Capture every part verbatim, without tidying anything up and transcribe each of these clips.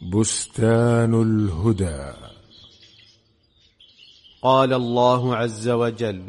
بستان الهدى. قال الله عز وجل: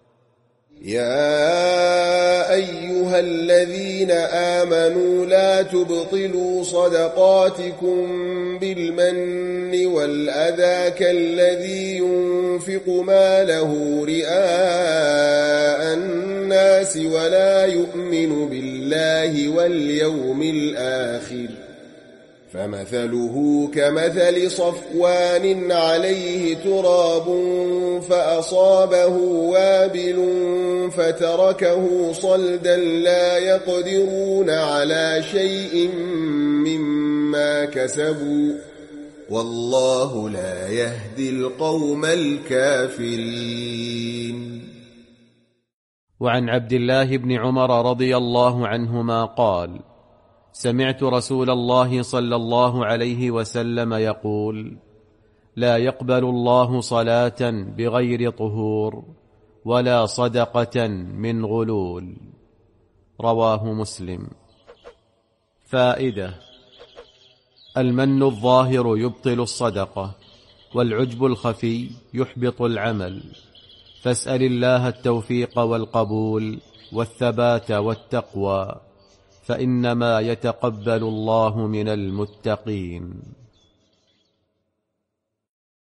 يا أيها الذين آمنوا لا تبطلوا صدقاتكم بالمن والأذى كالذي ينفق ماله رئاء الناس ولا يؤمن بالله واليوم الآخر، فمثله كمثل صفوان عليه تراب فأصابه وابل فتركه صلدا لا يقدرون على شيء مما كسبوا، والله لا يهدي القوم الكافرين. وعن عبد الله بن عمر رضي الله عنهما قال: سمعت رسول الله صلى الله عليه وسلم يقول: لا يقبل الله صلاة بغير طهور ولا صدقة من غلول. رواه مسلم. فائدة: المن الظاهر يبطل الصدقة، والعجب الخفي يحبط العمل، فاسأل الله التوفيق والقبول والثبات والتقوى، فإنما يتقبل الله من المتقين.